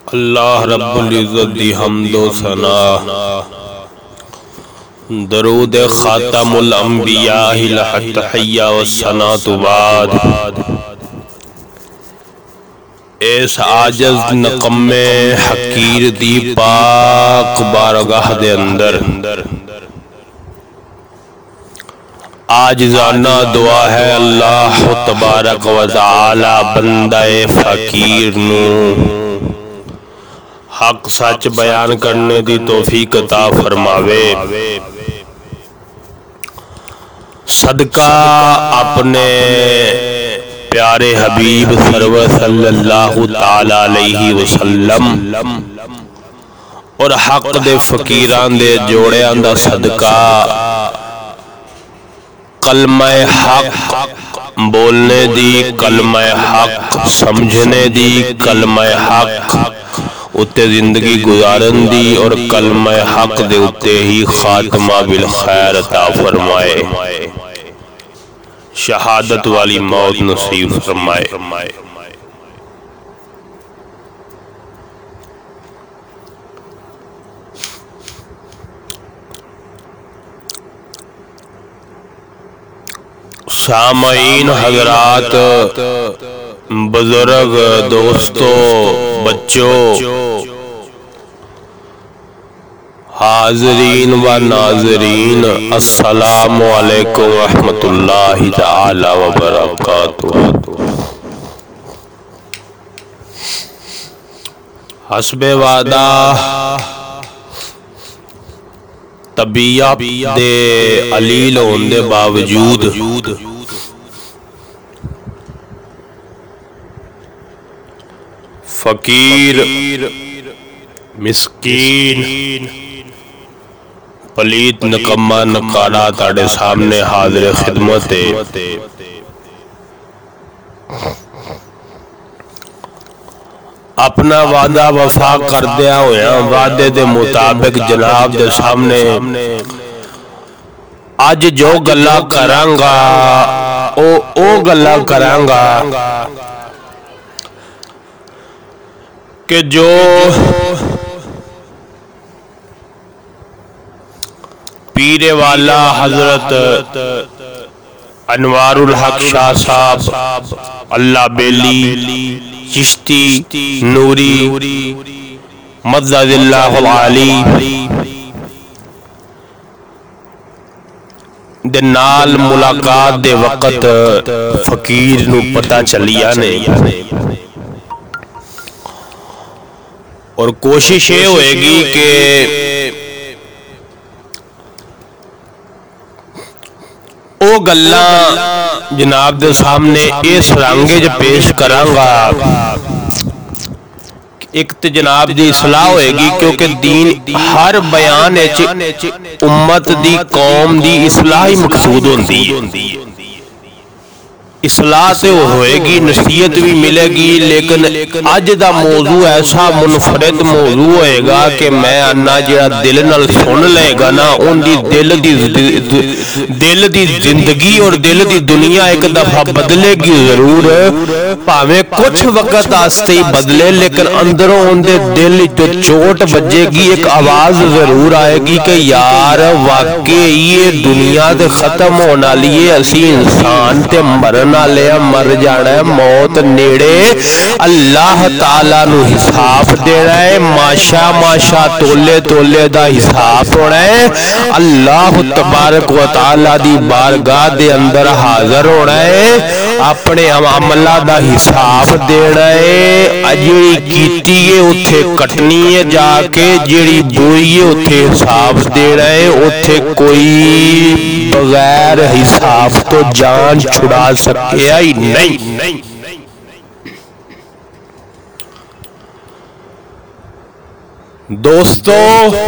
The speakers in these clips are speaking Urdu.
اللہ رب العزت دی حمد و ثنا، درود خاتم الانبیاء التحیہ والثناء بعد۔ اس عاجز نقمے حقیر دی پاک بارگاہ دے اندر عاجزانہ دعا ہے اللہ تبارک و تعالی بندہ فقیر نو حق سچ بیان کرنے دی توفیق عطا فرماوے، صدقہ اپنے پیارے حبیب سرور صلی اللہ تعالی علیہ وسلم اور حق دے فقیران دے جوڑیاں دا صدقہ کلمہ حق بولنے دی، کلمہ حق سمجھنے دی، کلمہ حق اتے زندگی گزارن دی اور کلمہ حق دے اتے ہی خاتمہ بالخیر عطا فرمائے، شہادت والی موت نصیب فرمائے۔ سامعین حضرات، بزرگ دوستو، بچوں، حاضرین و ناظرین، السلام علیکم ورحمۃ اللہ تعالی وبرکاتہ۔ حسب وعدہ طبیعت دے علیل ہون دے باوجود فقیر، مسکین، پلیت، نکمہ، نکارا تاڑے سامنے حاضر خدمت ہے۔ اپنا وعدہ وفا کر دیا ہویا، وعدے دے مطابق جناب دے سامنے آج جو گلا کرانگا او گلا کرانگا کہ جو پیر والا حضرت انوار الحق شاہ صاحب اللہ بیلی چشتی نوری مدد اللہ العالی دے نال ملاقات دے وقت فقیر نو پتہ چلیا نہیں، اور کوشش یہ ہوئے گی کہ او گلاں جناب دے سامنے اس رنگے جو پیش کرانگا، ایک تو جناب دی اصلاح ہوئے گی، کیونکہ دین ہر بیان امت دی قوم دی اصلاح ہی مقصود ہوندی ہے۔ اصلاح سے ہوئے گی، نصیحت بھی ملے گی، لیکن اج دا موضوع ایسا منفرد موضوع ہوئے گا کہ میں آنا جڑا دل نال سن لے گا نا، ان دی دل دی زندگی اور دل دی دنیا ایک دفعہ بدلے گی ضرور، پاویں کچھ وقت آستے ہی بدلے، لیکن اندروں ان دے دل جو چوٹ بجے گی، ایک آواز ضرور آئے گی کہ یار واقعی یہ دنیا دے ختم ہونا لیے، اسی انسان تے مرنا لیا، مر جانا ہے، موت نیڑے، اللہ تعالیٰ نو حساب دینا ہے، ماشا ماشا تولے تولے دا حساب ہونا ہے، اللہ تبارک و تعالیٰ دی بارگاہ دے اندر حاضر ہونا ہے، اپنے عملہ دا حساب دینا ہے، جیڑی کیتی ہے اتھے کٹنی ہے جا کے، جیڑی بوئی ہے اتھے حساب دینا ہے، اتھے کوئی بغیر حساب تو جان چھڑا سکے ہی نہیں۔ دوستو،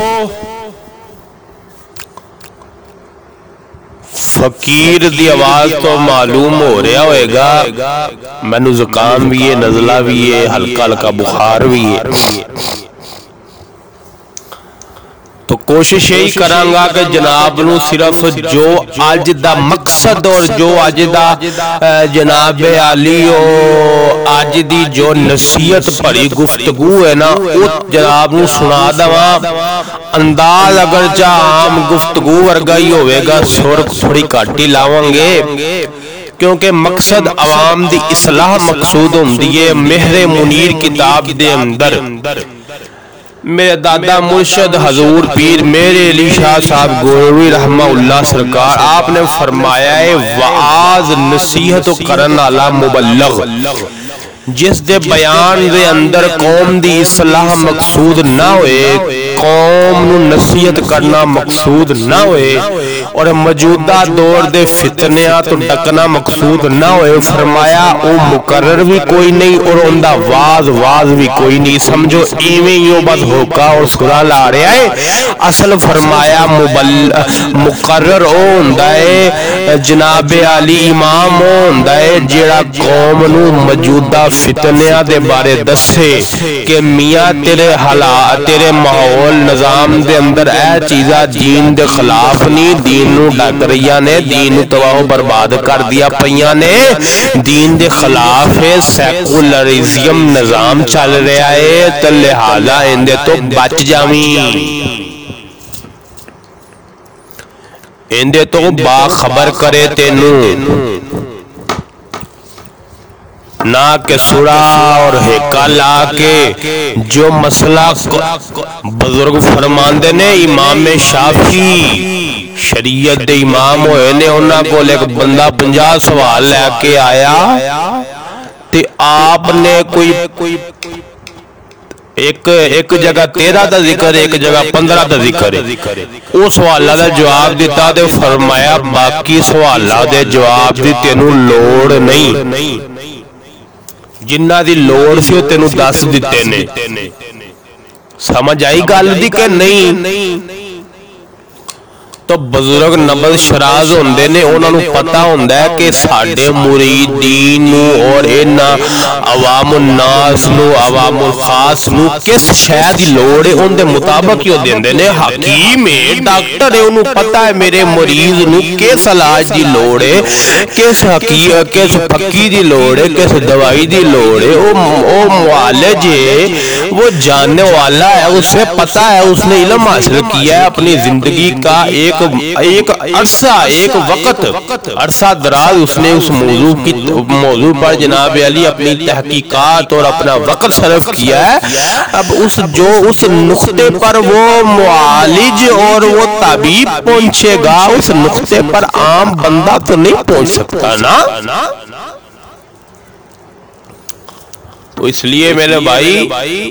فقیر دی آواز تو معلوم ہو رہا ہوئے گا، مینو زکام بھی ہے، نزلہ بھی ہے، ہلکا ہلکا بخار بھی ہے۔ تو کوشش یہی کرانگا کہ جناب نو صرف جو آج دا مقصد اور جو آج دا جناب علی و آج دی جو نصیحت پڑی گفتگو ہے نا او جناب نو سنا دوا انداز اگرچہ عام گفتگو ورگائی ہوئے گا سور تھوڑی کاٹی لاؤنگے کیونکہ مقصد عوام دی اصلاح مقصود ہوندی ہے مہر منیر کتاب دے اندر میرے دادا مرشد حضور پیر میرے علی شاہ صاحب گولوی رحمہ اللہ سرکار آپ نے فرمایا ہے وعاز نصیحت کرن علی مبلغ جس دے بیان دے اندر قوم دی اصلاح مقصود نہ ہوئے قوم نو نصیحت کرنا مقصود نہ ہوئے اور موجودہ دور دے فتنیاں تو ڈکنا مقصود نہ ہوئے فرمایا او مقرر بھی کوئی نہیں اور اندہ واز بھی کوئی نہیں سمجھو ایویں یوں بس ہوکا اور سرا لا رہا ہے اصل فرمایا مقرر او ہوندہ ہے جناب علی امام او ہوندہ ہے جیڑا قوم نو موجودہ فتنیاں دے بارے دسے کہ میاں تیرے حالات تیرے ماحول نظام دے اندر اے چیزہ دین دے خلاف نہیں دین نو ڈاکریاں نے دین نو تواہ برباد کر دیا پہیاں نے دین دے خلاف ہے سیکولرزم نظام چل رہا ہے تو لہذا اندے تو بچ جاویں اندے تو باخبر کرے تینو نہ کہ سڑا اور ہیکا لا کے جو مسئلہ بزرگ فرماندے نے امام شافعی شریعت دے امام ہوئے نے انہاں کو ایک بندہ 50 سوال لے کے آیا تے آپ نے کوئی ایک جگہ 13 دا ذکر ایک جگہ 15 دا ذکر ہے او سوالہ دا جواب دیتا دے فرمایا باقی سوالہ دے جواب دی تینوں لوڑ نہیں جنہ دی لوڑ سی تینو دس دیتے نے سمجھ آئی گل دی کہ نہیں تو بزرگ نبض شراز ہوندے نے انہوں نے پتا ہوندہ ہے کہ ساڑھے مریدین نو اور اینا عوام الناس نو عوام الخاص نو کس شاید لوڑ ہے ان دے مطابق کیوں دیندے نے حکیم ہے ڈاکٹر ہے انہوں پتا ہے میرے مریض نو کس علاج دی لوڑ ہے کس پکی دی لوڑ ہے کس دوائی دی لوڑ ہے او معالج ہے وہ جاننے والا ہے اسے پتا ہے اس نے علم حاصل کیا ہے اپنی زندگی کا ایک عرصہ ایک وقت عرصہ دراز اس نے اس موضوع پر جناب علی اپنی تحقیقات اور اپنا وقت صرف کیا ہے اب اس نقطے پر وہ معالج اور وہ طبیب پہنچے گا اس نقطے پر عام بندہ تو نہیں پہنچ سکتا نا تو اس لیے میرے بھائی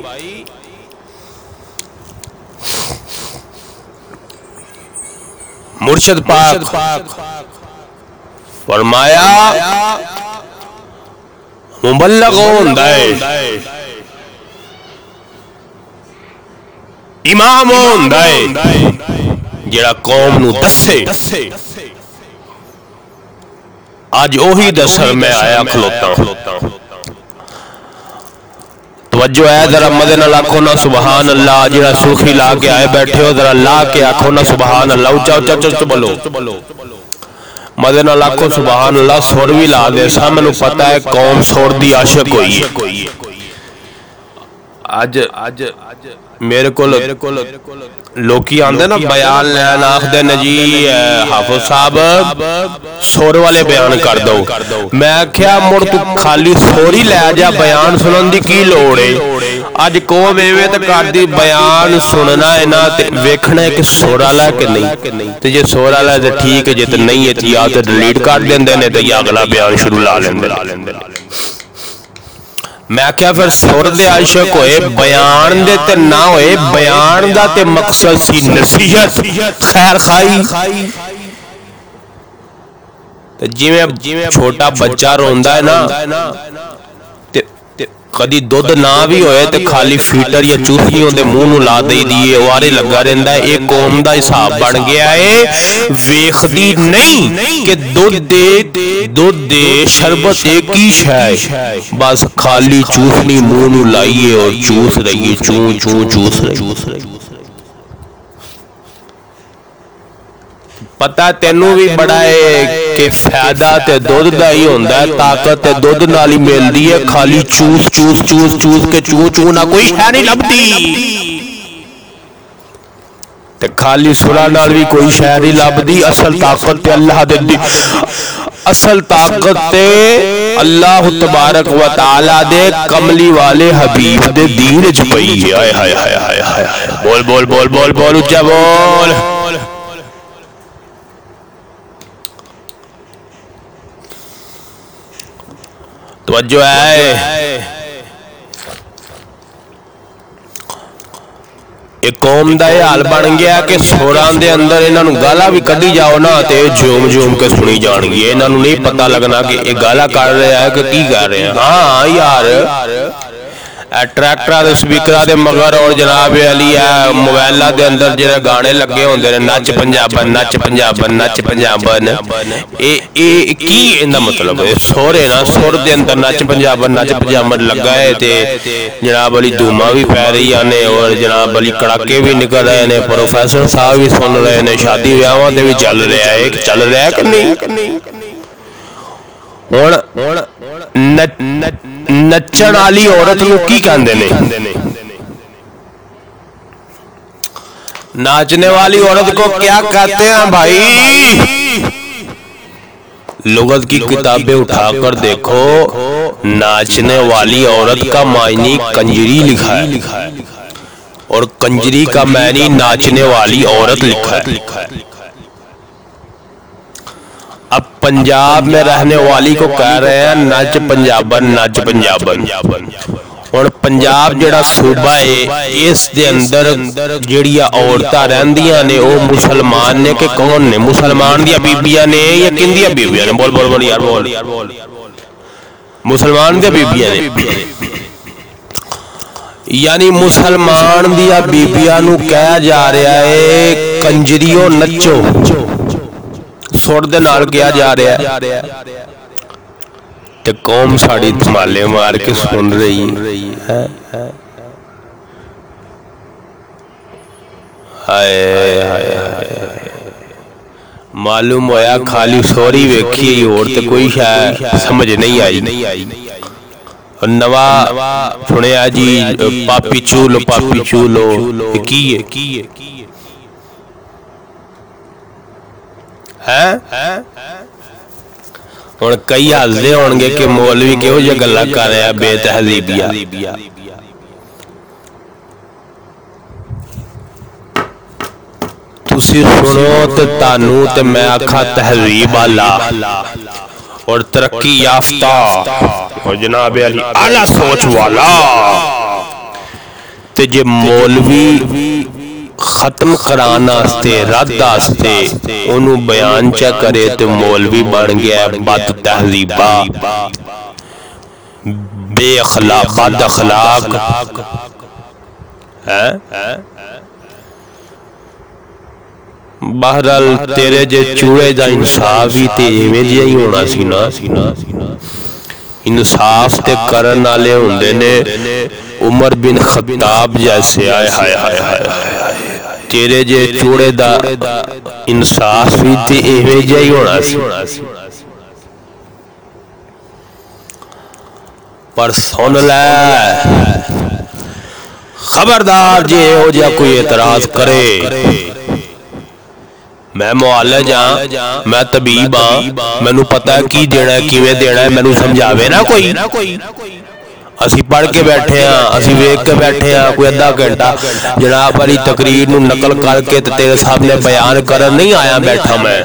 مرشد پاک فرمایا مبلغ ہوندہ ہے امام ہوندہ ہے جڑا قوم نو دسے آج اوہی دسر میں آیا کھلوتا ہوں توجہ ہے ذرا مدن اللہ کو نا سبحان اللہ جڑا سرخی لا کے آئے بیٹھے ہو ذرا لا کے آنکھوں نا سبحان اللہ اچھا بولو مدن اللہ کو سبحان اللہ سور بھی لا دے سا میں نے پتا ہے قوم سور دی عاشق ہوئی ہے آج میرے کو لوکی آندے نا بیان لین آخ دے نجی حافظ صاحب سور والے بیان کر دو میں کیا مڑ تو خالی سوری لے جا بیان سنن دی کی لوڑے آج قوم ایویں تے کر دی بیان سننا ہے نا تے ویکھنا ہے کہ سور والا کہ نہیں تے جے سور والا ہے تے ٹھیک ہے جے تے نہیں ہے تے یا تے ڈیلیٹ کر دیندے نے تے یا اگلا بیان شروع لا لیندے میں کیا پھر سور دے عاشق ہوئے بیان دے تے نہ ہوئے بیان دا تے مقصد سی نصیحت خیر خائی جی میں چھوٹا بچہ روندہ ہے نا کدی دودھ نہ بھی ہوئے تے خالی فیٹر یا چوسیوں دے منہ نو لا دے دیئے وارے لگا رہندا ہے ایک قوم دا حساب بن گیا ہے ویکھدی نہیں کہ دودھ دے شربت ایک ہی شے بس خالی چوسنی منہ نو لائیے اور چوس رہی ہے چوں چوس رہی پتا تینوں بھی بڑا ہے کہ فائدہ تے دودھ دا ہی ہوندا ہے، طاقت تے دودھ نال ہی ملدی ہے، خالی چوس چوس چوس چوس کے چو نہ کوئی شے نہیں لبدی، تے خالی سلا نال بھی کوئی شے نہیں لبدی۔ اصل طاقت تے اللہ دے اصل طاقت تے اللہ تبارک و تعالی دے کملی والے حبیب دے دین وچ پئی ہے۔ ہائے ہائے ہائے ہائے ہائے، بول بول بول بول بول اچا بول۔ توجہ ہے، ایک قوم دا یہ حال بن گیا کہ سوراں دے اندر انہاں نوں گالاں بھی کڈی جاؤ نا تے جوم جوم کے سنی جان گی، انہاں نوں نہیں پتہ لگنا کہ یہ گالاں کر رہا ہے کہ کی کر رہے ہیں۔ ہاں یار ٹریکٹر دے سپیکراں دے مگر اور جناب علی موبائلاں دے اندر جڑے گانے لگے ہوندے نے، نچ پنجابن نچ پنجابن نچ پنجابن، اے کی ایندا مطلب ہے؟ سورے نا سر دے اندر نچ پنجابن نچ پنجابن لگا ہے تے جناب علی دھوما بھی پی رہی نے اور جناب علی کڑاکے بھی نکل رہے نے، پروفیسر صاحب بھی سن رہے نے، شادی بیاواں تے بھی چل رہا ہے کہ نہیں؟ ہن نچن والی عورت نو کی کہندے نے؟ ناچنے والی عورت کو کیا کہتے ہیں بھائی؟ لغت کی کتابیں اٹھا کر دیکھو، ناچنے والی عورت کا معنی کنجری لکھا ہے اور کنجری کا معنی ناچنے والی عورت لکھا ہے۔ اب پنجاب میں رہنے والی کو کہہ رہے ہیں نچ پنجابن نچ پنجابن، اور پنجاب جڑا صوبہ ہے اس دے اندر جڑیاں عورتاں رہندیاں نے وہ مسلمان نے کہ کون نے؟ مسلمان دیاں بیبیاں نے یا کندیاں بیبیاں نے؟ بول بول بول یار بول۔ مسلمان دیاں بیبیاں نے، یعنی مسلمان دیاں بیبیاں نو کہا جا رہا ہے کنجریوں نچو، سر دے نال کیا جا رہا ہے تے قوم ساڑی تھمالے مار کے سن رہی ہے۔ معلوم ہویا خالی سوری ویکھی اور تے کوئی شاید سمجھ نہیں آئی۔ نواں سنیا جی پاپی چولو پاپی چولو، کی ہے ہوں کئی ہسدے ہون گے کہ مولوی کہہو جہ گلاں کر رہا بے تہذیبیا۔ تسی سنو تے تانوں تے میں آکھاں تہذیب والا اور ترقی یافتہ اور جناب علی اعلی سوچ والا تے جے مولوی ختم کران واسطے رد واسطے انہوں بیان چا کرے تو مولوی بن گیا بد تہذیبہ بے اخلاق بد اخلاق۔ بہرحال تیرے جے چوڑے دا انصاف ہی تے ایویں جہا ہی ہونا سی نا، انصاف تے کرن والے ہوندے نے عمر بن خطاب جیسے۔ آئے ہائے ہائے ہائے، تیرے جے چوڑے دا انصاف بھی تے ایویں جہا ہی ہونا سی۔ پر سن لے خبردار جے ہو جا کوئی اعتراض کرے، میں معالج ہاں، میں طبیب ہاں، مینوں پتہ ہے کی دینا ہے کیویں دینا ہے، مینوں سمجھاوے نا کوئی۔ اسی پڑھ کے بیٹھے ہاں، اسی ویکھ کے بیٹھے ہاں، کوئی ادھا گھنٹہ جناب علی تقریر نو نقل کر کے تیرے سامنے بیان کرن نہیں آیا بیٹھا میں۔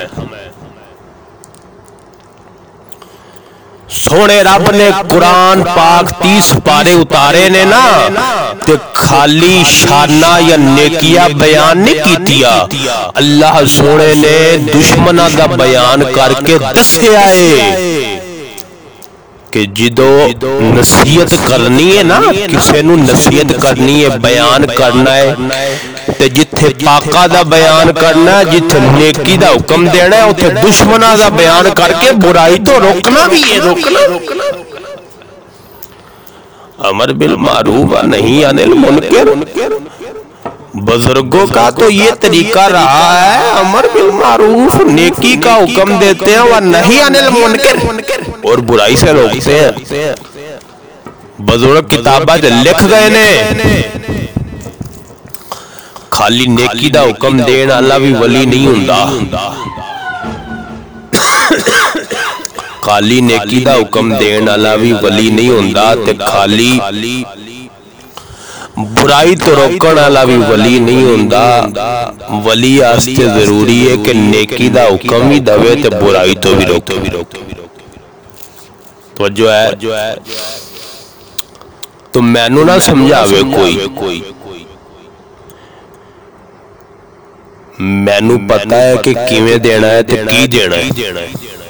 سونے رب نے قرآن پاک 30 پارے اتارے نے نا تے خالی شانہ یا نیکیاں بیان نہیں کیتیا، اللہ سونے نے دشمنہ دا بیان کر کے دسے آئے کہ جدو نصیحت کرنی ہے نا، کسے نو نصیحت کرنی ہے بیان کرنا ہے تے جتھے پاکا دا بیان کرنا ہے، جتھے نیکی دا حکم دینا ہے، اتھے دشمنہ دا بیان کر کے برائی تو روکنا بھی ہے، روکنا امر بالمعروف نہیں عن المنکر، بزرگوں کا تو یہ طریقہ رہا ہے، امر بالمعروف نیکی کا حکم دیتے ہیں اور نہی عن المنکر اور برائی سے روکتے ہیں۔ بزرگ کتابات لکھ گئے نے خالی نیکی دا حکم دین والا بھی ولی نہیں ہوندا، خالی نیکی دا حکم دین والا بھی ولی نہیں ہوندا تے خالی برائی تو روکن والا بھی ولی نہیں ہوندا۔ ولی واسطے ضروری ہے کہ نیکی دا حکم ہی دے تے برائی تو بھی روکے۔ توجہ ہے؟ تو مینوں نہ سمجھاوے کوئی، مینوں پتہ ہے کہ کیویں دینا ہے تے کی دینا ہے۔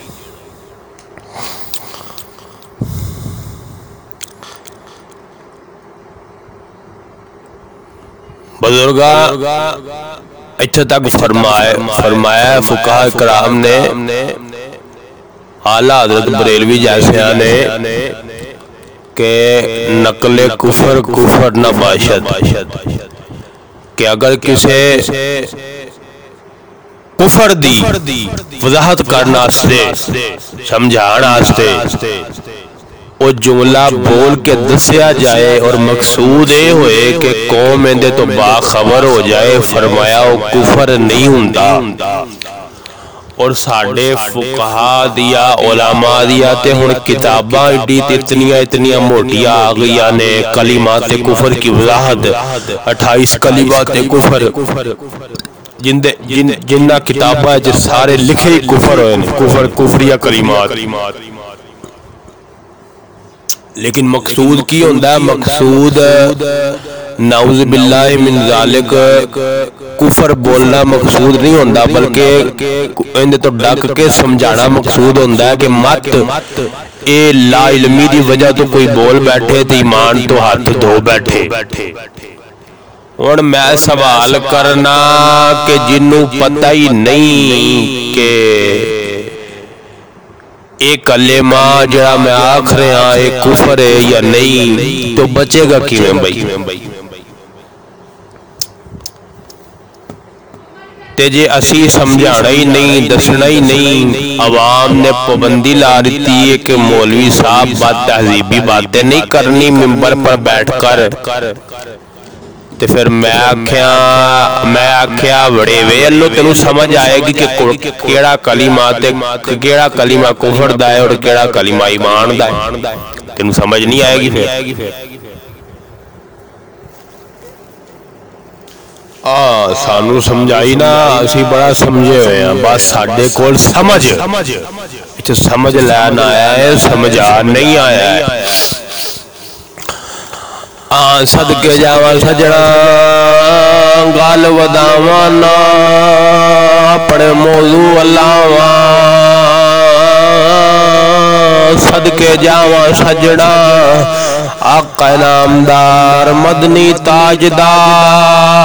بزرگا اتھے تک فرمایا فقہاء کرام نے، اعلیٰ حضرت بریلوی جیسے نے کہ نقل کفر نہ باشد، کہ اگر کسی کفر دی وضاحت کرنا واسطے سمجھانا واسطے وہ جملہ بول کے دسیا جائے اور مقصود یہ ہوئے کہ قوم اندے تو باخبر ہو جائے، فرمایا وہ کفر نہیں ہوندا۔ اور ساڑھے فقہاء دیا علماء دیا تے ہن کتاباں اتنیاں موٹیاں آگئیاں نے، کلمات کفر کی وضاحت 28 کلمات کفر، جنہ کتاباں جو سارے لکھے ہی کفر ہوئے، کفریہ کلمات۔ لیکن مقصود کی ہوندہ ہے؟ مقصود نعوذ باللہ من ذالک کفر بولنا مقصود نہیں ہوندہ، بلکہ اندے تو ڈاک کے سمجھانا مقصود ہوندہ ہے کہ مت اے لا علمی دی وجہ تو کوئی بول بیٹھے تے ایمان تو ہاتھ دھو بیٹھے۔ اور میں سوال کرنا کہ جنوں پتہ ہی نہیں کہ ایک کلمہ جڑا میں آکھ رہا ہاں ایک کفر ہے یا نہیں، تو بچے گا کیویں بھائی؟ تے جے اسی سمجھانا ہی نہیں، دسنا ہی نہیں، عوام نے پابندی لا رہتی ہے کہ مولوی صاحب بات تہذیبی باتیں نہیں کرنی ممبر پر بیٹھ کر، تے پھر میں آکھیا وڑے وے اللہ تینوں سمجھ آئے گی کہ کیڑا کلمہ کفر دا ہے اور کیڑا کلمہ ایمان دا ہے، تینوں سمجھ نہیں آئے گی پھر۔ سانو سمجھائی نا، اسی بڑا سمجھے ہوئے ہیں، بس ساڈے کول سمجھ لینا آیا ہے، سمجھا نہیں آیا ہے۔ صدقے جاواں سجنا گل وداواں نا اپنے موضوع لاواں، صدقے جاواں سجنا آقا نامدار مدنی تاجدار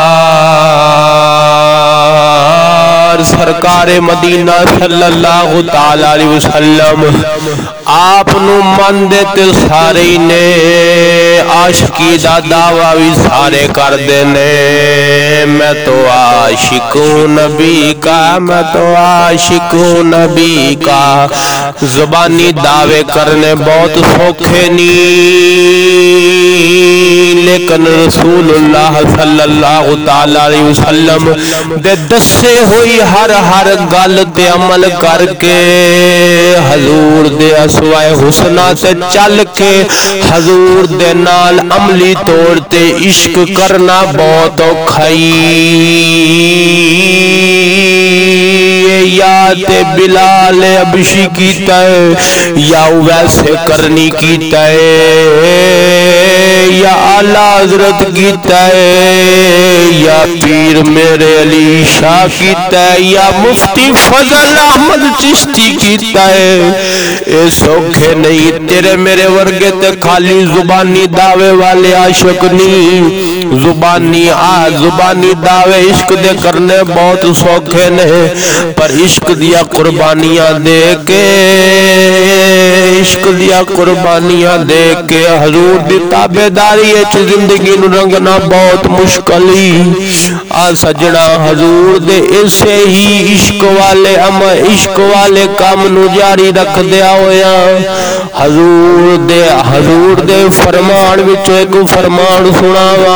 سرکار مدینہ صلی اللہ تعالی علیہ وسلم، آپ نو مندے تے سارے نے، عاشقی دا دعویٰ بھی سارے کر دینے، میں تو عاشق ہوں نبی کا، میں تو عاشق ہوں نبی کا، زبانی دعوے کرنے بہت سوکھے نہیں، لیکن رسول اللہ صلی اللہ تعالی علیہ وسلم دے دسے ہوئی ہر گل تے عمل کر کے، حضور دے اسوائے حسنہ تے چل کے، حضور دے نال عملی طور تے عشق کرنا بہت اوکھائی، یا تے بلال حبشی کیتا ہے یا ویسے کرنی کیتا ہے، یا اعلیٰ حضرت کیتا ہے، یا پیر میرے علی شاہ کیتا ہے، یا مفتی فضل احمد چشتی کیتا ہے، اے سوکھے نہیں، تیرے میرے ورگے تے خالی زبانی دعوے والے عاشق نہیں، زبانی دعوے عشق دے کرنے بہت سوکھے نہیں، پر عشق دیا قربانیاں دے کے، عشق دیا قربانیاں دے کے حضور دی تابعداری وچ زندگی نو رنگنا بہت مشکل آ سجنا حضور دے اسے ہی عشق والے کام نو جاری رکھ دیا ہویا حضور دے فرمان وچوں ایک فرمان سناواں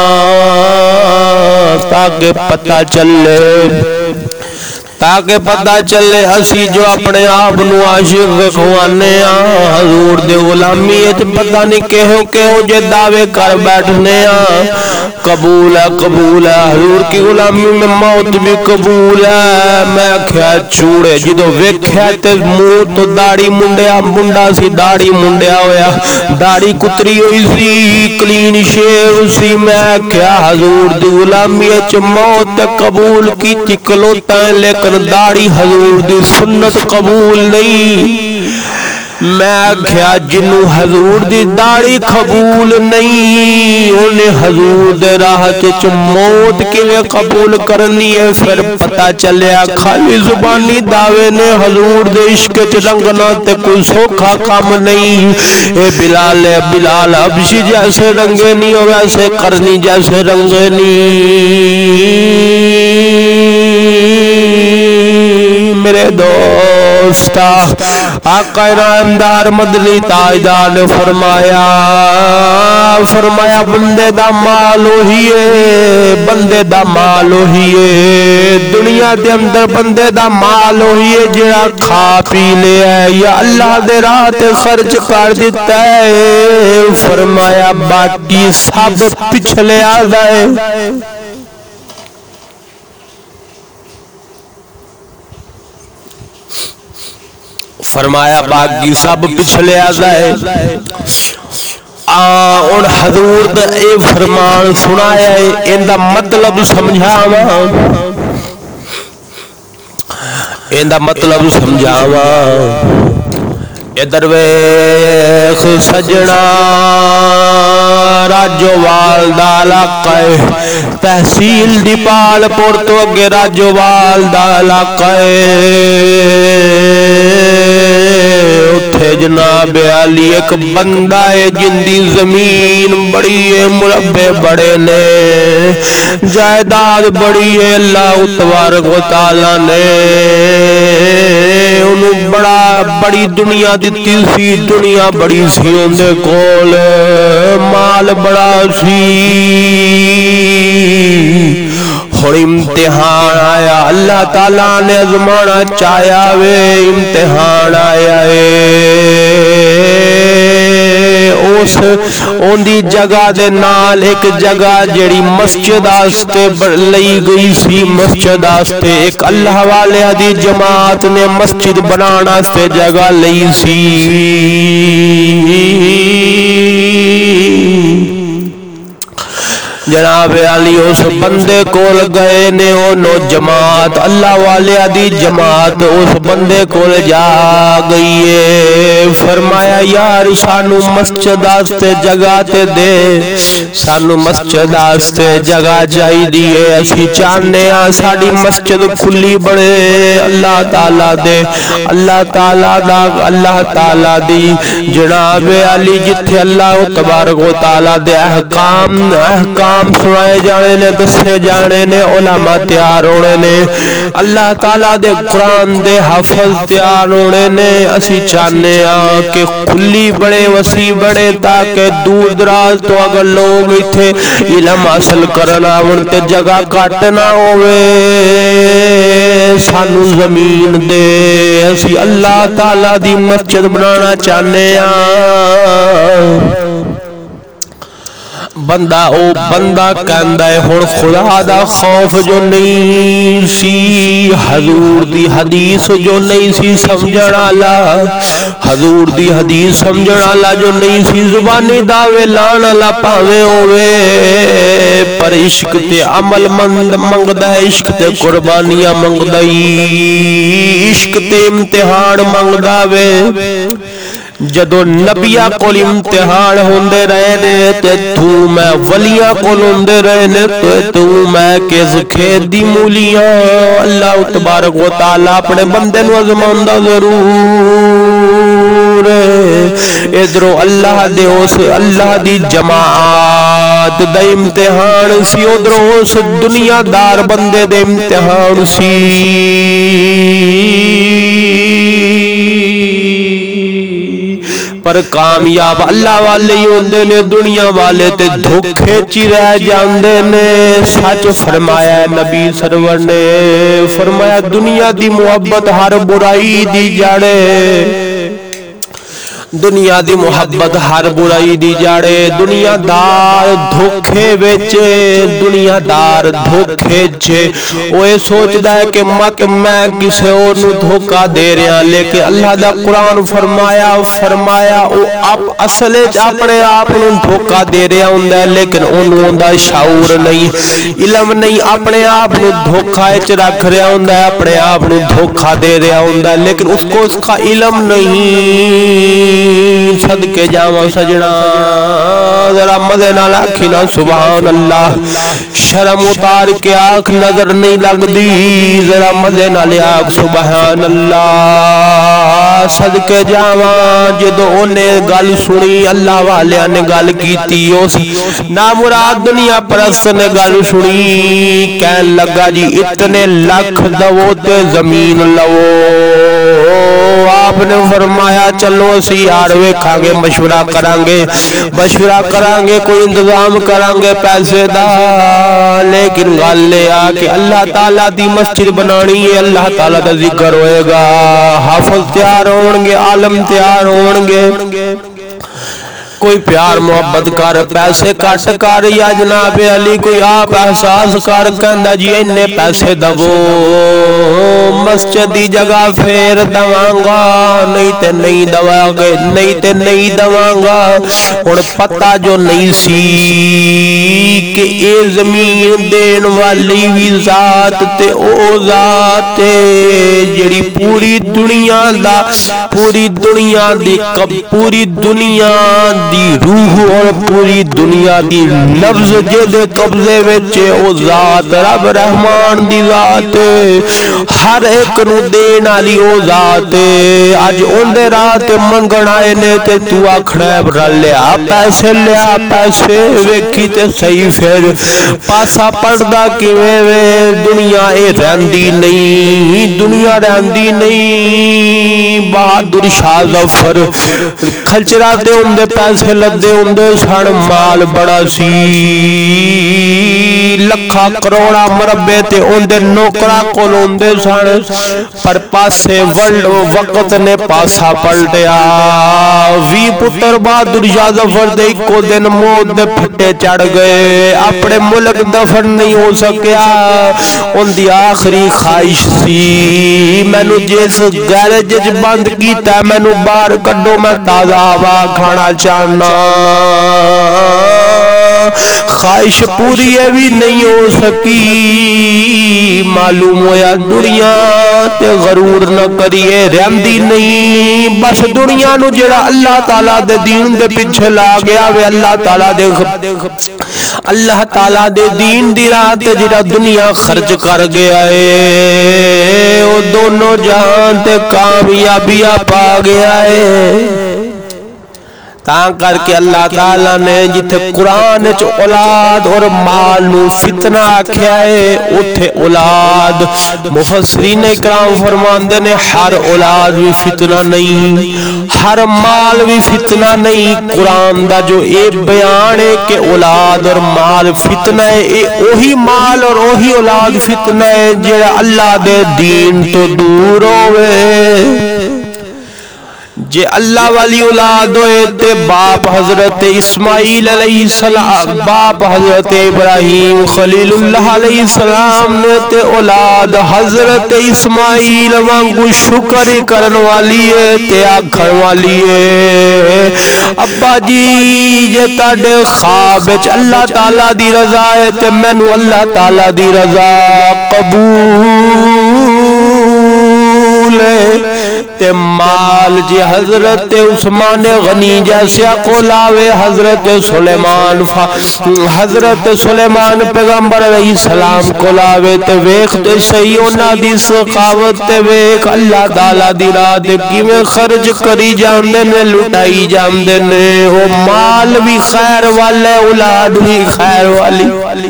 تاکہ پتہ چلے اسی جو اپنے آپ نو عاشق کھوانے حضور دے غلامی وچ پتہ نہیں کہو جے دعوے کر بیٹھنے قبول ہے حضور کی غلامی میں موت بھی قبول ہے میں آکھیا چوڑے جدو ویکھیا تے منہ تو داڑھی منڈا سی داڑھی منڈیا ہویا داڑھی کتری ہوئی سی کلین شیو سی میں آکھیا حضور دی غلامی وچ موت قبول کی کلوتا ہے لیکن داڑھی حضور دی سنت قبول نہیں میں آکھیا جنوں حضور دی داڑھی قبول نہیں انہیں حضور دے راہ چ موت کیویں قبول کرنی ہے پھر پتہ چلیا خالی زبانی دعوے نے حضور دے عشق چ رنگنا تے کوئی سوکھا کام نہیں اے بلال حبشی جیسے رنگے نہیں ہو ویسے کرنی جیسے رنگے نہیں میرے دوست آقا نامدار مدنی تاجدار نے فرمایا بندے دا مال وہی ہے دنیا دے اندر بندے دا مال وہی ہے جڑا کھا پی لیا ہے یا اللہ دے راہ تے خرچ کر دیتا ہے فرمایا باقی سب پچھلے آ گئے فرمایا باقی سب پچھلے آ گئے اور حضور دا اے فرمان سنایا ہے ان دا مطلب سمجھاواں ادھر ویکھ سجنا راجوال دا علاقہ ہے تحصیل دیپال پور تو اگے راجوال دا علاقہ ہے جناب علی ایک بندہ ہے جن دی زمین بڑی ہے مربع بڑے نے جائیداد بڑی ہے اللہ تبارک و تعالی نے انہوں بڑی دنیا دیتی سی دنیا بڑی سی اندے کول مال بڑا سی اور امتحان آیا اللہ تعالیٰ نے ازمانا چاہیا وے امتحان آیا اس اندی جگہ دے نال ایک جگہ جڑی مسجد آستے لئی گئی سی مسجد آستے ایک اللہ والے دی جماعت نے مسجد بنانا آستے جگہ لئی سی جناب علی اس بندے کول گئے نے انہوں جماعت اللہ والے دی جماعت اس بندے کول جا گئی ہے فرمایا یار سانو مسجد آستے جگہ تے دے سانو مسجد آستے جگہ چاہی دیئے اسی چاہنے ساڑی مسجد کھلی بڑے اللہ تعالیٰ دی جناب علی جتھے اللہ تبارک و تعالیٰ دے احکام سنائے جانے نے دسے جانے نے علماء تیار ہونے نے اللہ تعالیٰ دے قرآن دے حافظ تیار ہونے نے اسی چاہنے کہ کھلی بڑے وسیع بڑے تاکہ دور دراز تو اگر لوگ اتھے علم حاصل کرنا انتے جگہ کاٹنا ہوئے سانو زمین دے اسی اللہ تعالیٰ دی مسجد بنانا چاہنے بندہ کہندا ہے ہن خدا دا خوف جو نہیں سی حضور دی حدیث جو نہیں سی سمجھن والا حضور دی حدیث سمجھن والا جو نہیں سی زبانی دعوے لان والا پاویں ہوے پر عشق تے عمل منگدا ہے عشق تے قربانیاں منگدا ہے عشق تے امتحان منگدا وے جدو نبیہ کول امتحان ہوندے رہے نے تے تو میں ولیاں کول ہوندے رہے نے تے تو میں کس کھیت دی مولیاں اللہ تبارک و تعالی اپنے بندے نو آزماندا ضرور نور ادھر اللہ دے اس اللہ دی جماعت دا امتحان سی ادھر اس دنیا دار بندے دے امتحان سی پر کامیاب اللہ والے ہی ہوندے نے دنیا والے تے دھوکھے چی رہ جاندے نے سچ فرمایا ہے نبی سرور نے فرمایا دنیا دی محبت ہر برائی دی جڑے دنیا دی محبت ہر برائی دی جاڑے دنیا دار دھوکھے وچے دنیا دار دھوکھے چھے وہ یہ سوچدا ہے کہ مت میں کسے اور نو دھوکا دے رہا لیکن اللہ دا قرآن فرمایا وہ آپ اصل اپنے آپ نو دھوکا دے رہا ہوندا ہے لیکن انہوں دا شعور نہیں علم نہیں اپنے آپ نو دھوکا اچ رکھ رہا ہوندا ہے اپنے آپ نو دھوکا دے رہا ہوندا ہے لیکن اس کو اس کا علم نہیں صدقے جاواں سجنا ذرا مزے نال آکھی نا سبحان اللہ شرم اتار کے آنکھ نظر نہیں لگدی ذرا مزے نال آکھ سبحان اللہ صدقے جاواں جدوں اونے گل سنی اللہ والیاں نے گل کیتی اس نامراد دنیا پرست نے گل سنی کہن لگا جی اتنے لاکھ دو تے زمین لو آپ نے فرمایا چلو اسی یار ویکھاں گے مشورہ کریں گے کوئی انتظام کریں گے پیسے دا لیکن گل یہ آ کہ اللہ تعالیٰ دی مسجد بنانی ہے اللہ تعالیٰ دا ذکر ہوئے گا حافظ تیار ہون گے عالم تیار ہون گے کوئی پیار محبت کر پیسے کٹ کر یا جناب علی کوئی آپ احساس کر کہندا جی اننے پیسے دو مسجد دی جگہ پھر دواں گا نہیں تے نہیں دواں گا ہن پتہ جو نہیں سی کہ اے زمین دین والی وی ذات تے او ذات جڑی پوری دنیا دی روح اور پوری دنیا دی لفظ جے قبضے وچ او ذات رب رحمان دی ذات ہر ایک نو دین والی او ذات اج اوندے رات منگن آئے نے تے تو آکھنا لیا پیسے ویکھی تے صحیح پھر پاسا پڑدا کیویں وے دنیا اے رہندی نہیں بہادر شاہ ظفر کھلچرا دے اوندے پیسے لدے ہوندے سن مال بڑا سی لکھا کروڑا مربے تے اوندے نوکرا کول ہوندے سن پر پاسے وقت نے پاسا پلٹیا وی پتر بہادر شاہ ظفر دے کو دن موت دے پھٹے چڑھ گئے اپنے ملک دفن نہیں ہو سکیا ان دی آخری خواہش سی مینوں جس گیرج وچ بند کیتا مینوں باہر کڈو میں تازہ ہوا کھانا چاہنا خواہش پوری بھی نہیں ہو سکی معلوم ہویا دنیا تے غرور نہ کریے رہندی نہیں بس دنیا نو جڑا اللہ تعالیٰ دے دین دے پیچھے لا گیا وے اللہ تعالیٰ دے دین دی راہ تے جڑا دنیا خرچ کر گیا ہے او دونوں جہان تے کامیابیاں پا گیا ہے تاں کر کے اللہ تعالیٰ نے جتھے قرآن چ اولاد اور مال نو فتنہ آکھیا ہے اتھے اولاد مفسرین اکرام فرماندے نے ہر اولاد بھی فتنہ نہیں ہر مال بھی فتنہ نہیں قرآن دا جو اے بیان ہے کہ اولاد اور مال فتنہ ہے اے اوہی مال اور اوہی اولاد فتنہ ہے جڑا اللہ دے دین تو دور ہوئے جے اللہ والی اولاد ہوئے تے باپ حضرت اسماعیل علیہ السلام باپ حضرت ابراہیم خلیل اللہ علیہ السلام نے تے اولاد حضرت اسماعیل وانگو شکر کرن والی ہے تے آکھن والی ہے ابا جی جے تاڑے خواب وچ اللہ تعالیٰ دی رضا ہے تے مینوں اللہ تعالیٰ دی رضا قبول ہے تے مال جی حضرت عثمان غنی جیسے کو لاوے حضرت سلیمان پیغمبر علیہ السلام کو لاوے تے ویکھ تے صحیح انہاں دی سخاوت تے ویکھ اللہ تعالی دی راہ تے کیویں خرچ کری جاندے نے لٹائی جاندے نے او مال بھی خیر والے اولاد بھی خیر والی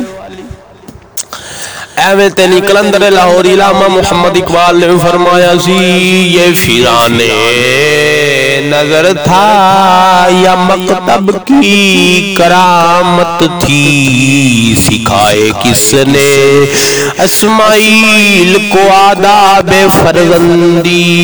ایویں تے کلندر لاہوری علامہ محمد اقبال نے فرمایا سی یہ فیرانے نظر تھا یا مکتب کی کرامت تھی سکھائے کس نے اسماعیل کو آداب فرزندی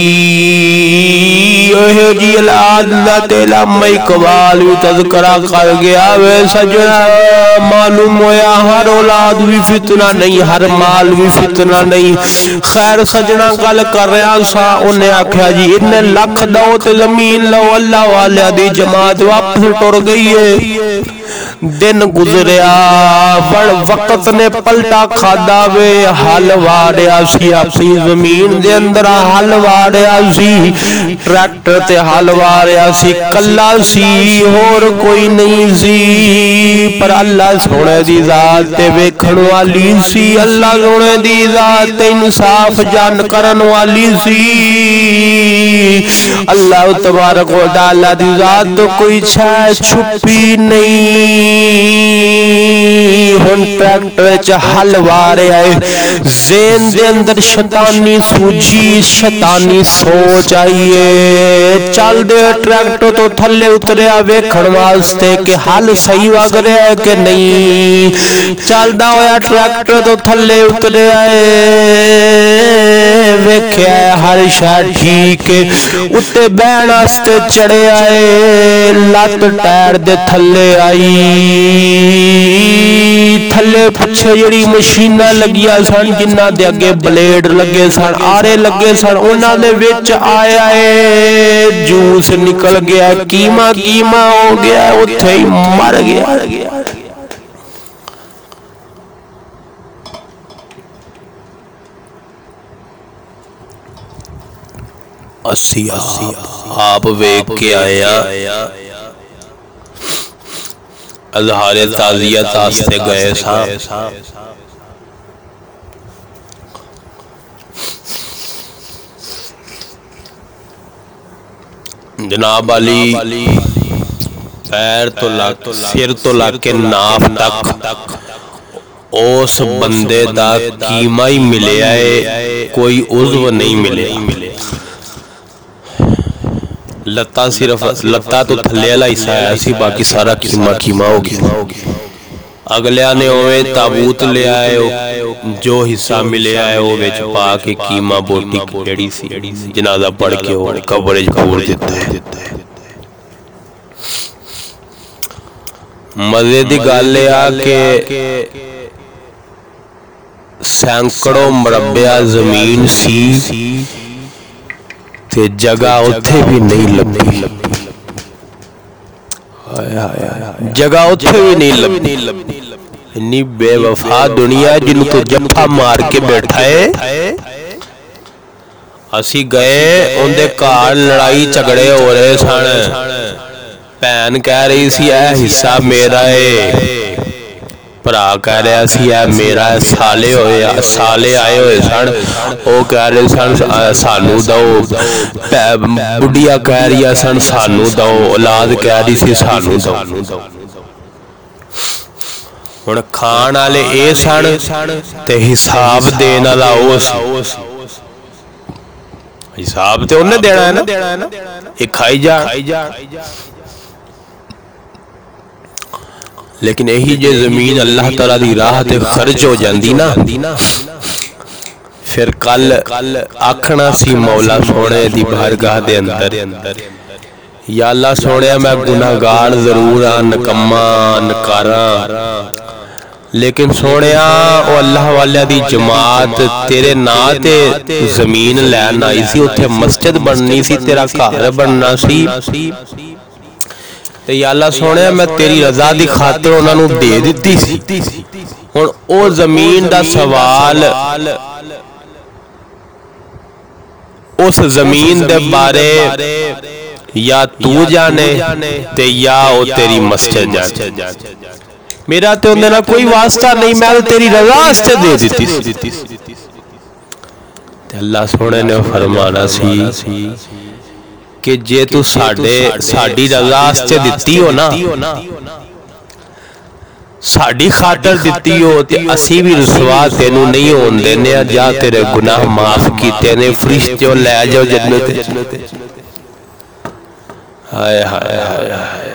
جی العادت علامہ اقبال بھی تذکرہ کر گیا وے سجنا معلوم ہویا ہر اولاد بھی فتنہ نہیں ہر مال بھی فتنہ نہیں خیر سجنا گل کر رہا سا انہیں آکھیا جی انہیں لکھ دو تے زمین لو اللہ والے دی جماعت واپس ٹر گئی ہے دن گزریا بڑ وقت نے پلٹا کھادا وے حل واریا سی اپنی زمین دے اندر حل واریا سی ٹریکٹر تے حل واریا سی کلا سی اور کوئی نہیں سی پر اللہ سونے دی ذات تے ویکھن والی سی اللہ سونے دی ذات تے انصاف جان کرن والی سی اللہ تبارک و تعالی دی ذات تو کوئی چھپی نہیں ہن ٹریکٹر وچ حل وارے آئے ذہن دے اندر شیطانی سوجی شیطانی سوچ آئیے چل دے ٹریکٹر تو تھلے اتریا ویکھن واسطے کہ حل صحیح وگ رہا ہے کہ نہیں چلدا ہویا ٹریکٹر تو تھلے اتریا ویکھیا ہر شے ٹھیک اتے بہن واسطے چڑھے آئے لت ٹائر دے تھلے آئی تھلے پچھے جڑی مشیناں لگیا سن جنہ دے اگے بلیڈ لگے سن آرے لگے سن انہاں دے وچ آیا جوس نکل گیا کیما ہو گیا اوتھے ہی مر گیا اسی آپ ویکھ کے آیا اظہار تعزیت واسطے گئے سا جناب علی پیر تو لگ سر تو لگ کے ناف تک اس بندے دا کیما ہی ملیا ہے کوئی عضو نہیں ملے لتا صرف لتا تو تھلے والا حصہ ہے سی باقی سارا کیما ہو گیا اگلیا نے اوے تابوت لے آئے جو حصہ ملے آئے وہ وچ پا کے کیما بوٹی جڑی سی جنازہ پڑھ کے وہ قبر وچ کھول دیتا ہے مزے دی گل ہے کہ سینکڑوں مربع زمین سی تے جگہ اتھے بھی نہیں لبھی جگہ اتھے بھی نہیں لبھی انی بے وفا دنیا جن کو جفا مار کے بیٹھا ہے اسی گئے ان دے کار لڑائی جھگڑے ہو رہے سن بہن کہہ رہی سی اے حصہ میرا ہے بھرا کہہ رہا سی اے میرا ہے سالے آئے ہوئے سن وہ کہہ رہے سن سانو دو بڑھیا کہہ رہی سن سانو دو اولاد کہہ رہی سی سانو دو ہن کھان والے اے سن تے حساب دین والا او سی حساب تے انہیں دینا ہے نا یہ کھائی جا لیکن یہی جے زمین اللہ تعالیٰ دی راہ تے خرچ ہو جاندی نا پھر کل آکھنا سی مولا سونے دی بارگاہ دے اندر یا اللہ سونے میں گناہگار ضرور ہاں نکما نکاراں لیکن سونے او اللہ والے دی جماعت تیرے نا تے زمین لین آئی سی اتھے مسجد بننی سی تیرا گھر بننا سی تے یا اللہ سونے میں تیری رضا دی خاطر انہاں نوں دے دتی سی ہن او زمین دا سوال اس زمین دے بارے یا تو جانے تے یا او تیری مسجد جانے. میرا تے اندر نہ کوئی واسطہ نہیں, میں تیری رضا سے دے دیتی سی. اللہ سونے نے فرمانا سی کہ جے تو ساڈی رضا سے دیتی ہو نا, ساڈی خاطر دیتی ہو تے اسی بھی رسوا تینوں نہیں ہون دینے, جا تیرے گناہ معاف کیتے نے, فرشتوں لے جاؤ جنت. ہائے ہائے ہائے ہائے.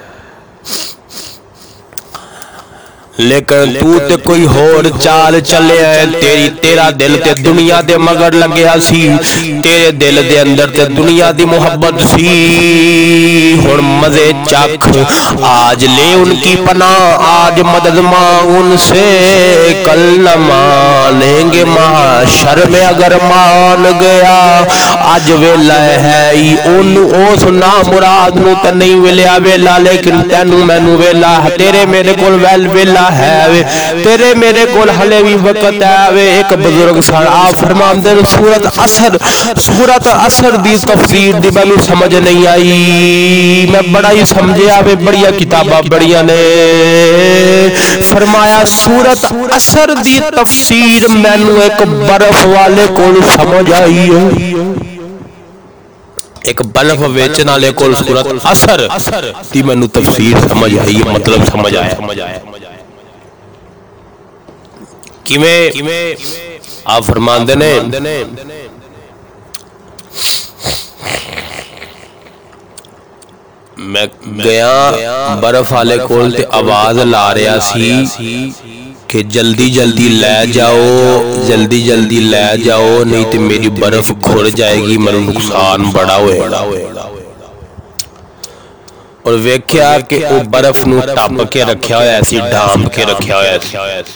لیکن تو تے کوئی ہور چال چلے ہے, تیرا دل تے دنیا دے مگر لگیا سی, تیرے دل دے اندر تے دنیا دی محبت سی. ہن مزے چکھ, آج لے ان کی پناہ, آج مدد مانگ ان سے, کل نہ مانیں گے محشر میں اگر مان گیا. آج ویلا ہے ان اس نا مراد نو تے نہیں ویلیا ویلا, لیکن تینوں مینوں ویلا, تیرے میرے کول ویلا ہے, تیرے میرے کول ہلے بھی وقت ہے. ایک بزرگ سارا فرماندے سورت اثر دی تفسیر دی مینوں سمجھ نہیں آئی, میں بڑا ہی سمجھیا وے, بڑیا کتاباں بڑیاں نے. فرمایا سورت اثر دی تفسیر مینوں ایک برف والے کول سمجھ آئی ہے, ایک برف ویچن والے کول سورت اثر دی مینوں تفسیر سمجھ آئی, مطلب سمجھ آیا. کیویں آپ فرماندے نے میں گیا برف والے کول تے آواز لا رہا سی کہ جلدی جلدی لے جاؤ, جلدی جلدی لے جاؤ, نہیں تے میری برف کھڑ جائے گی, میرا نقصان بڑا ہوئے گا. اور ویکھیا کہ وہ برف نو ٹپ کے رکھیا ہوا ایسی, ڈھانپ کے رکھیا ہوا ایسی.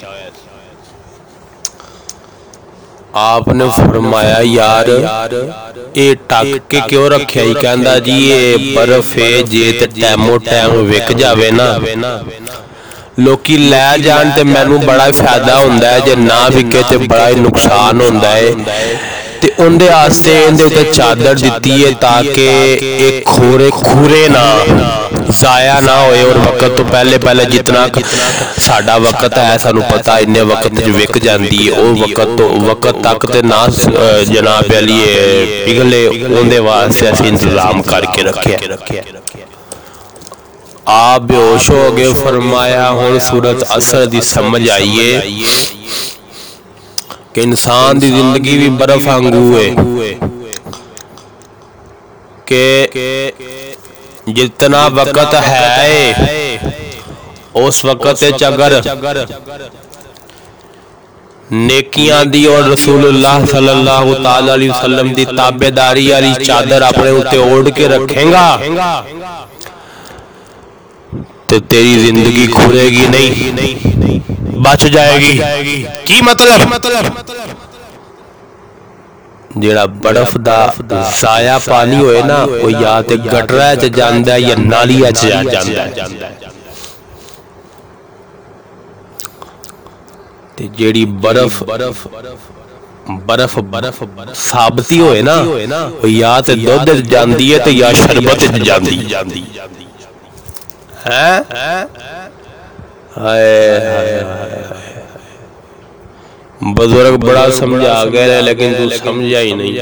آپ نے فرمایا یار اے ٹک کے کیوں رکھیا ہی, کہندا جی اے برف ہے جے تے ٹائمو ٹائم وک جاوے نا لوکی لے جان تے مینوں بڑا فائدہ ہوندا ہے, جے نہ وکے تے بڑا نقصان ہوندا ہے. تے اندے واسطے اندے تے چادر دتی ہے تاکہ ایک کھورے نہ ضائع نہ ہوئے, اور وقت تو پہلے جتنا ساڈا وقت ہے سانو پتہ اننے وقت وک جاندی ہے, او وقت تک تے نہ جناب علی پگھلے, اندے واسطے اسی انتظام کر کے رکھیا. آپ بے ہوش ہو گئے. فرمایا ہن سورت اثر دی سمجھ آئیے کہ انسان دی زندگی بھی برف وانگو ہے کہ جتنا وقت ہے اس وقت اگر نیکیاں دی اور رسول اللہ صلی اللہ تعالی علیہ وسلم دی تابعداری والی چادر اپنے اوتے اوڑھ کے رکھیں گا تو تیری زندگی کھلے گی نہیں, بچ جائے گی. کی مطلب جیڑا برف دا ضائع پانی ہوئے نا وہ یا تے گٹرا چ جاندا ہے یا نالی چ جاندا ہے. تے جیڑی برف ثابتی ہوئے نا وہ یا تے دودھ جاندی ہے تے یا شربت جاندی ہے. بزرگ بڑا سمجھا گئے لیکن تو سمجھا ہی نہیں.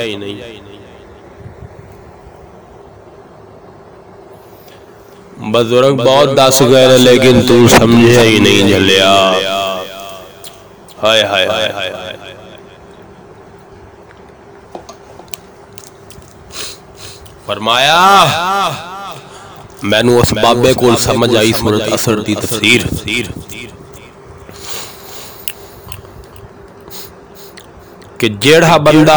بزرگ بہت دس گئے لیکن تو سمجھا ہی نہیں جلیا. ہائے ہائے ہائے ہائے. فرمایا مینوں اس بابے کو سمجھ آئی سورت اثر دی تفسیر کہ جیڑا بندہ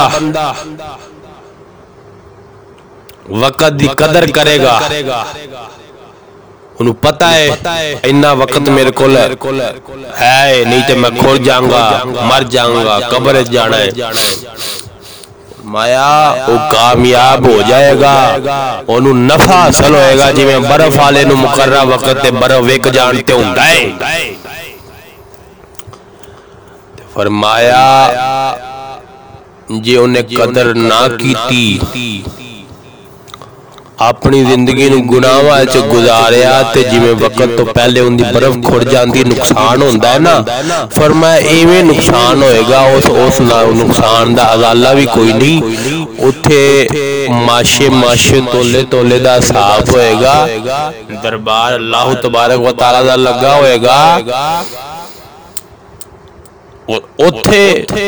وقت دی قدر کرے گا انہوں پتہ ہے انہا وقت میرے کول ہے نہیں تے میں کھول جاؤں گا, مر جاؤں گا, قبر جانا ہے. مایا وہ کامیاب ہو جائے گا, انہوں نفع حاصل ہوئے گا جی میں برف والے نو مقررہ وقت تے برف ویک جانتے ہوں گائے. فرمایا जे उन्हें कदर ना की अपनी जिंदगी नूं गुनाहां च गुजारिया ते जिवें वक्त तो पहले उनकी बर्फ खुर जाती नुकसान होंदा है ना, फरमाया इवें नुकसान होएगा। उस नुकसान दा अजाला भी कोई नहीं, उत्थे माशे माशे तोले तोले दा हिसाब होएगा। दरबार अल्लाह तबारक व तआला दा लगा होएगा और उत्थे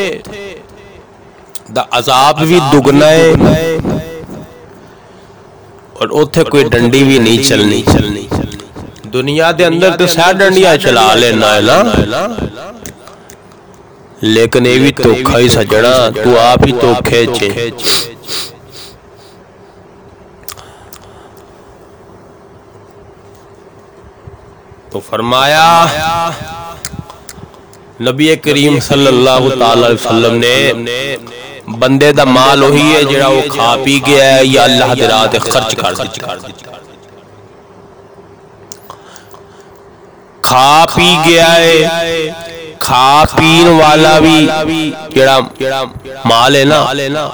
दा अजाब भी दुगना है और उत्थे कोई डंडी भी नहीं चलनी। दुनिया के अंदर तो सह डंडियां चला लेना है ना, लेकिन ये भी धोखा ही सजना, तू आप ही धोखे च। तो फरमाया नबी करीम सल्लल्लाहु तआला अलैहि वसल्लम ने बंदे दा माल वही है जिहड़ा वो खा पी गया है या अल्लाह दे राह ते खर्च कर दिता। खा पी गया है, खा पीन वाला भी जिहड़ा माल है ना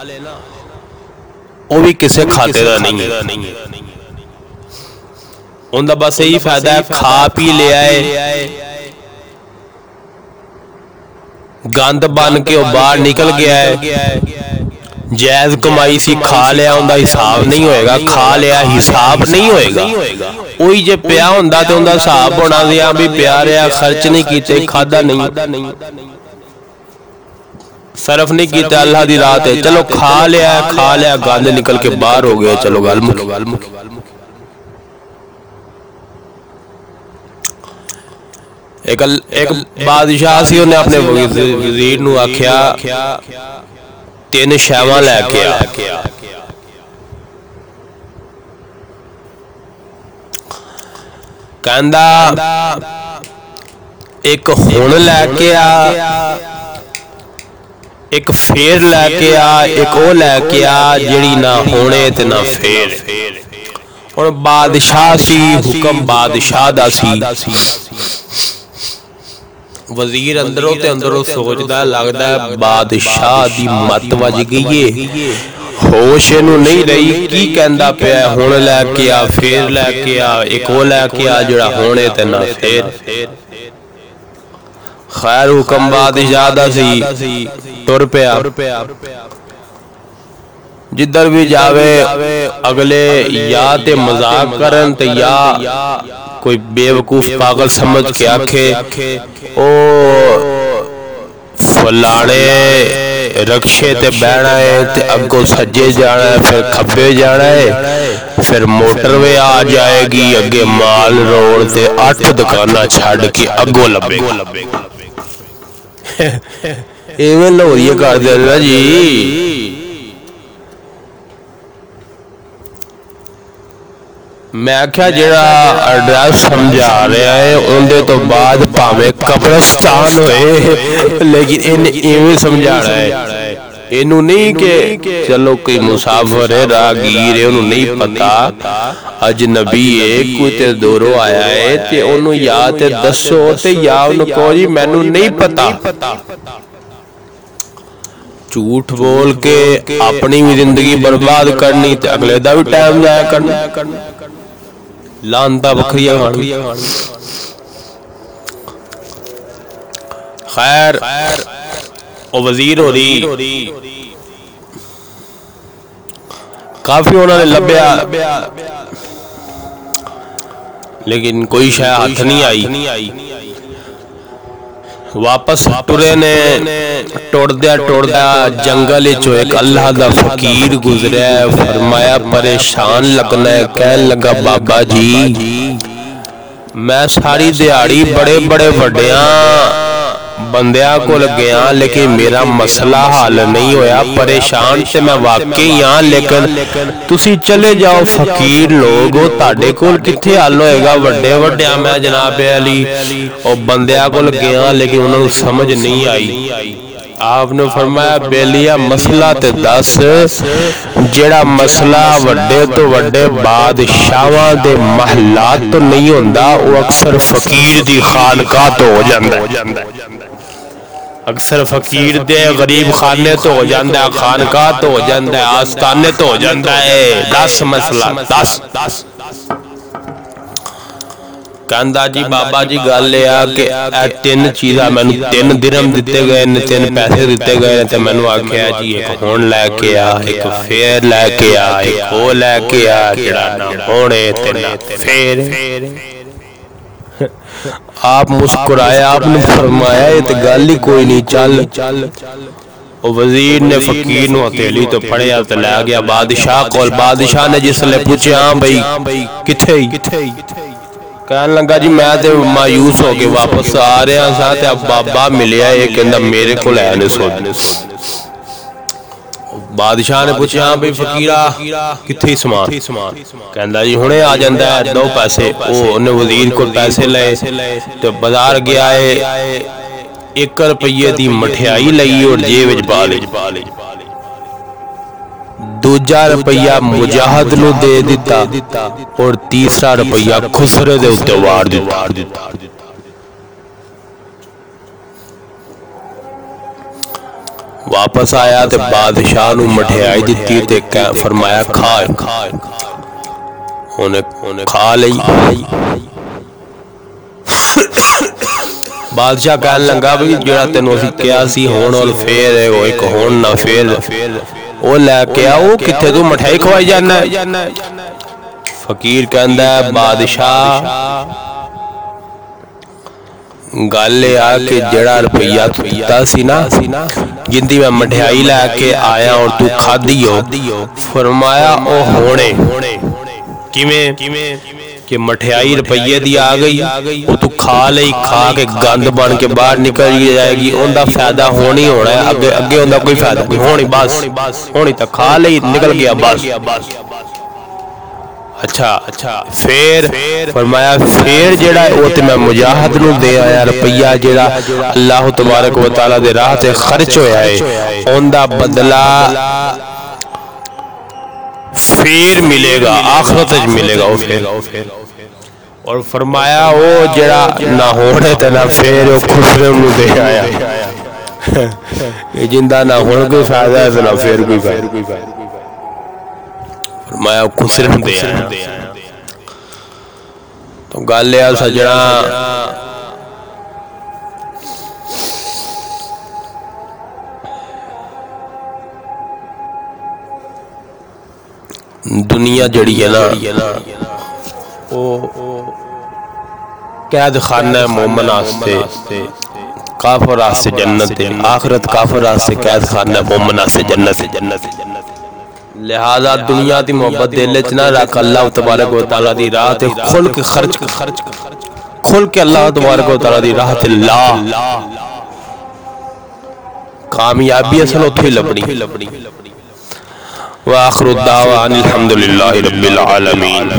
वो भी किसी खाते दा नहीं है, उनका बस यही फायदा है खा पी लिया है, गंद बन के बाहर निकल गया है, जायज कमाई सी खा लिया, उनका हिसाब नहीं होएगा, खा लिया हिसाब नहीं होएगा। वही जे पिया हुंदा ते उनका हिसाब होना सी भी पिया रहा, खर्च नहीं कीते, खादा नहीं, सरफ नहीं किया अल्लाह दी राह ते, चलो खा लिया गंद निकल के बाहर हो गया, चलो गल मुक। एक बादशाह सी, उन्हें अपने वजीर नूं आख्या 3 शैवां लैके आ। कहंदा एक हुण लैके आ, एक फेर लैके आ, एक वो लैके आ जिहड़ी ना होने ते ना फेर। हुण बादशाह सी, हुक्म बादशाह दा सी। वजीर अंदरों ते अंदरों सोचदा लगदा है बादशाह दी मत वज गई है, होश इनू नहीं रही, की कहंदा पिया हुण लैके आ, फेर लैके आ, एक वो लैके आ जिहड़ा होने ते ना फेर। खैर हुक्म बादशाह दा सी, तुर पिया। जिधर भी जावे अगले या ते मजाक करन ते या कोई बेवकूफ पागल समझ के आखे ओ फलाने रक्शे ते बहना है ते अगों सज्जे जाना है, फिर खब्बे जाना है, फिर मोटरवे आ जाएगी, अगे माल रोड ते 8 दुकाना छड़ के अगों लब्बेगा। इवें लोरिए कर देना जी। मैं आख्या जिहड़ा एड्रैस समझा रहा है उनके तो बाद भावें कब्रस्तान होए, लेकिन इन्हें इवें समझाना है, इनू नहीं कि चलो कोई मुसाफिर है, राहगीर है, उन्होंने नहीं पता अजनबी है, कोई ते दूरों आया है ते उन्हों या ते दसो ते या उन्होंने कहो जी मैनू नहीं पता। झूठ बोल के अपनी भी जिंदगी बर्बाद करनी ते अगले दा भी टाइम जाया करना, लानता बखरिया खानी। खैर वो वजीर हो रही काफी उन्होंने लभ्या, लेकिन कोई शायद हाथ नहीं आई। वापस टुरे ने, टुरद्या जंगल चो एक अल्लाह दा फकीर गुजरिया। फरमाया परेशान लगना है, कह लगा बाबा जी मैं सारी दिहाड़ी बड़े बड़े वड्डिया बंदियां कोल गया, लेकिन मेरा मसला हल नहीं होया, परेशान से मैं वाकई हाँ, लेकिन तुसी चले जाओ फकीर लोग, तुहाडे कोल कित्थे हल होएगा, वड्डे वड्डिया मैं जनाब अली और बंदियां कोल गया, लेकिन उन्होंने समझ नहीं आई। आपने फरमाया बेलिया मसला ते दस, जेड़ा मसला वड्डे तो वड्डे बादशाहां दे महलात तो नहीं होंदा, वो अक्सर फकीर दी खानकाह तो हो जांदा है। اکثر فقیر دے غریب خانے تو ہو جاندہ ہے، خانقاہ تو ہو جاندہ ہے، آستانے تو ہو جاندہ ہے۔ 10 مسئلہ 10 کہندہ جی بابا جی گل لیا کہ اے 3 چیزاں میں 3 درہم دیتے گئے، 3 پیسے دیتے گئے، تو میں نے آکھیا جی ایک ہون لے کے آ، ایک فیر لے کے آ، ایک ہو لے کے آ، جڑا نہ ہونے تے نہ فیر۔ آپ مسکرائے، آپ نے فرمایا یہ تو گل ہی کوئی نہیں، چل۔ وزیر نے فقیر نو ہتھیلی تو پڑھیا تو لے گیا بادشاہ کول۔ بادشاہ نے جس لئے پوچھے ہاں بھئی کتھے ہی؟ کہنے لگا جی میں تے مایوس ہو کے واپس آ رہے ہیں ساتھ، اب بابا ملیا ہے کہندہ میرے کو لے آنے سو۔ بادشاہ نے پوچھا ہاں بھئی فقیرہ کتھی سمان؟ کہندہ جی ہونے آ جاندہ ہے 2 پیسے۔ انہیں وزیر کو پیسے لے تو بازار گیا ہے، 1 روپیے دی مٹھیائی لئی اور جیب وچ پا لئی، 2 روپیہ مجاہد نو دے دیتا اور 3 روپیہ خسرے دے اتے وار دیتا۔ واپس آیا تے بادشاہ نو مٹھیائی دیتی تے فرمایا کھائے، انہیں کھا لئی۔ بادشاہ کہنے لگا بھی جڑا تینوں اسی کیا سی ہون اور فیر ہے، وہ ایک ہون نہ فیر وہ لے کے آؤ، کتھے تو مٹھائی کھوائی جانا ہے؟ فقیر کہندہ ہے بادشاہ گل لے آ کہ جڑا روپیہ تو دیتا سی نا، جندی میں مٹھائی لے کے آیا اور تو کھا دیو، فرمایا او ہونے کہ مٹھائی روپیے دی آ گئی، وہ تو کھا لئی، کھا کے گند بن کے باہر نکل جائے گی، ان دا فائدہ ہونی ہونا ہے، اگے ان دا کوئی فائدہ کوئی ہونی، بس ہونی تا کھا لئی نکل گیا بس۔ اچھا فیر فرمایا فیر جڑا ہے وہ تے میں مجاہد نو دے آیا، روپیہ جڑا اللہ تبارک و تعالی دے راہ تے خرچ ہویا ہے ان دا بدلہ فیر ملے گا، آخرت وچ ملے گا وہ فیر۔ اور فرمایا وہ جڑا نہ ہونے تے نہ فیر وہ خسرے نو دے آیا، جندہ نہ ہونے کوئی فائدہ ہے تو نہ فیر کوئی فائدہ، فرمایا خسرے نو دے آیا۔ تو گل لیا سجنا دنیا جڑی ہے نا قید خانہ مومن آستے، کافر آستے جنت ہے، آخرت کافر آستے قید خانہ مومن آستے جنت ہے۔ لہذا دنیا دی محبت دل وچ نہ رکھ، اللہ تبارک و تعالی دی راہ تے کھل کے خرچ کھل کے اللہ تبارک و تعالی دی راہ تے لا، کامیابی اصل اتھے لبنی۔ وآخر الدعوان الحمدللہ رب العالمین۔